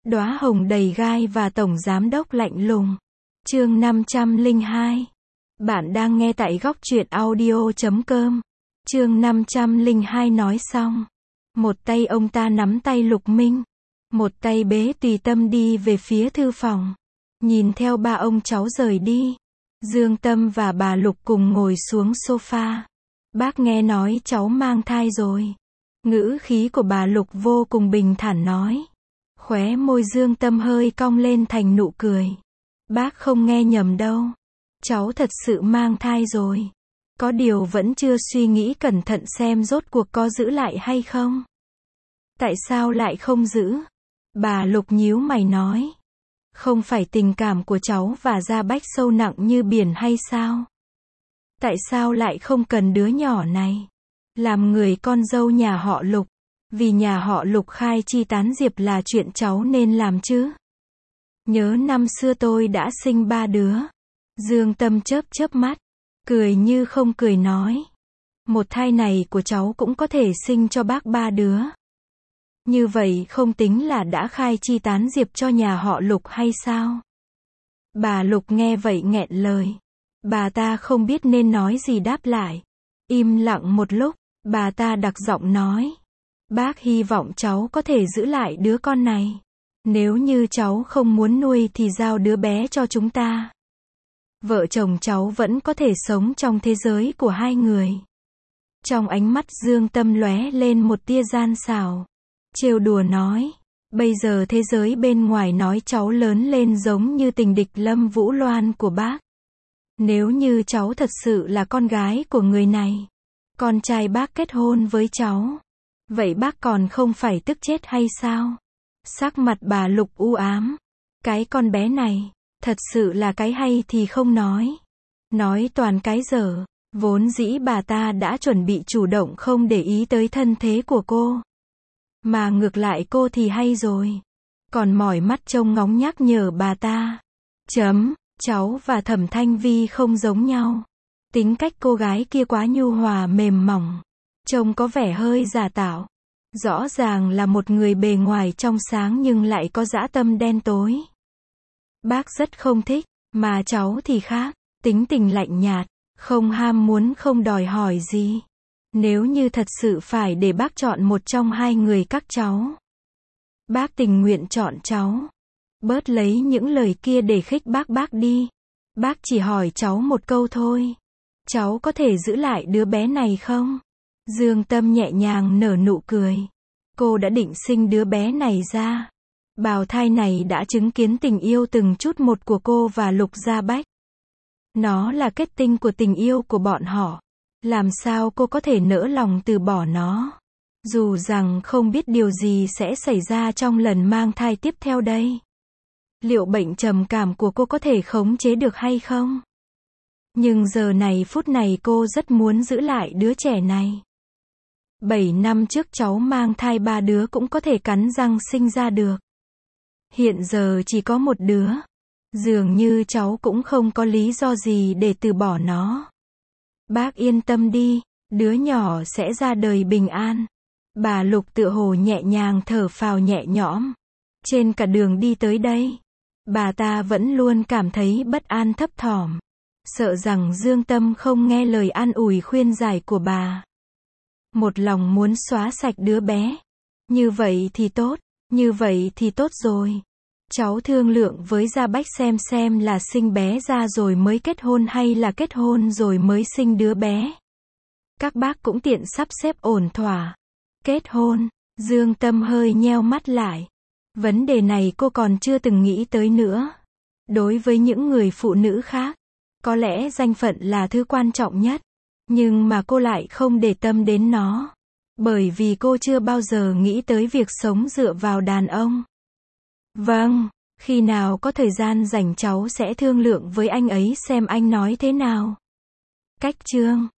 Đóa hồng đầy gai và tổng giám đốc lạnh lùng. Chương 502. Bạn đang nghe tại góc truyện audio.com. Chương 502 nói xong. Một tay ông ta nắm tay Lục Minh. Một tay bế Tùy Tâm đi về phía thư phòng. Nhìn theo ba ông cháu rời đi. Dương Tâm và bà Lục cùng ngồi xuống sofa. Bác nghe nói cháu mang thai rồi. Ngữ khí của bà Lục vô cùng bình thản nói. Khóe môi Dương Tâm hơi cong lên thành nụ cười. Bác không nghe nhầm đâu. Cháu thật sự mang thai rồi. Có điều vẫn chưa suy nghĩ cẩn thận xem rốt cuộc có giữ lại hay không. Tại sao lại không giữ? Bà Lục nhíu mày nói. Không phải tình cảm của cháu và Gia Bách sâu nặng như biển hay sao? Tại sao lại không cần đứa nhỏ này? Làm người con dâu nhà họ Lục. Vì nhà họ Lục khai chi tán diệp là chuyện cháu nên làm chứ. Nhớ năm xưa tôi đã sinh 3 đứa. Dương Tâm chớp chớp mắt. Cười như không cười nói. Một thai này của cháu cũng có thể sinh cho bác 3 đứa. Như vậy không tính là đã khai chi tán diệp cho nhà họ Lục hay sao? Bà Lục nghe vậy nghẹn lời. Bà ta không biết nên nói gì đáp lại. Im lặng một lúc, bà ta đặc giọng nói. Bác hy vọng cháu có thể giữ lại đứa con này. Nếu như cháu không muốn nuôi thì giao đứa bé cho chúng ta. Vợ chồng cháu vẫn có thể sống trong thế giới của hai người. Trong ánh mắt Dương Tâm lóe lên một tia gian xảo. Trêu đùa nói. Bây giờ thế giới bên ngoài nói cháu lớn lên giống như tình địch Lâm Vũ Loan của bác. Nếu như cháu thật sự là con gái của người này. Con trai bác kết hôn với cháu. Vậy bác còn không phải tức chết hay sao? Sắc mặt bà Lục u ám. Cái con bé này, thật sự là cái hay thì không nói. Nói toàn cái dở. Vốn dĩ bà ta đã chuẩn bị chủ động không để ý tới thân thế của cô. Mà ngược lại cô thì hay rồi. Còn mỏi mắt trông ngóng nhắc nhở bà ta. Cháu và Thẩm Thanh Vi không giống nhau. Tính cách cô gái kia quá nhu hòa mềm mỏng. Trông có vẻ hơi giả tạo. Rõ ràng là một người bề ngoài trong sáng nhưng lại có dã tâm đen tối. Bác rất không thích, mà cháu thì khác. Tính tình lạnh nhạt, không ham muốn không đòi hỏi gì. Nếu như thật sự phải để bác chọn một trong hai người các cháu. Bác tình nguyện chọn cháu. Bớt lấy những lời kia để khích bác đi. Bác chỉ hỏi cháu một câu thôi. Cháu có thể giữ lại đứa bé này không? Dương Tâm nhẹ nhàng nở nụ cười. Cô đã định sinh đứa bé này ra. Bào thai này đã chứng kiến tình yêu từng chút một của cô và Lục Gia Bách. Nó là kết tinh của tình yêu của bọn họ. Làm sao cô có thể nỡ lòng từ bỏ nó? Dù rằng không biết điều gì sẽ xảy ra trong lần mang thai tiếp theo đây. Liệu bệnh trầm cảm của cô có thể khống chế được hay không? Nhưng giờ này phút này cô rất muốn giữ lại đứa trẻ này. 7 năm trước cháu mang thai 3 đứa cũng có thể cắn răng sinh ra được. Hiện giờ chỉ có một đứa. Dường như cháu cũng không có lý do gì để từ bỏ nó. Bác yên tâm đi, đứa nhỏ sẽ ra đời bình an. Bà Lục tựa hồ nhẹ nhàng thở phào nhẹ nhõm. Trên cả đường đi tới đây, bà ta vẫn luôn cảm thấy bất an thấp thỏm. Sợ rằng Dương Tâm không nghe lời an ủi khuyên giải của bà. Một lòng muốn xóa sạch đứa bé. Như vậy thì tốt rồi. Cháu thương lượng với Gia Bách xem là sinh bé ra rồi mới kết hôn hay là kết hôn rồi mới sinh đứa bé. Các bác cũng tiện sắp xếp ổn thỏa. Kết hôn, Dương Tâm hơi nheo mắt lại. Vấn đề này cô còn chưa từng nghĩ tới nữa. Đối với những người phụ nữ khác, có lẽ danh phận là thứ quan trọng nhất. Nhưng mà cô lại không để tâm đến nó. Bởi vì cô chưa bao giờ nghĩ tới việc sống dựa vào đàn ông. Vâng, khi nào có thời gian rảnh cháu sẽ thương lượng với anh ấy xem anh nói thế nào. Cách chương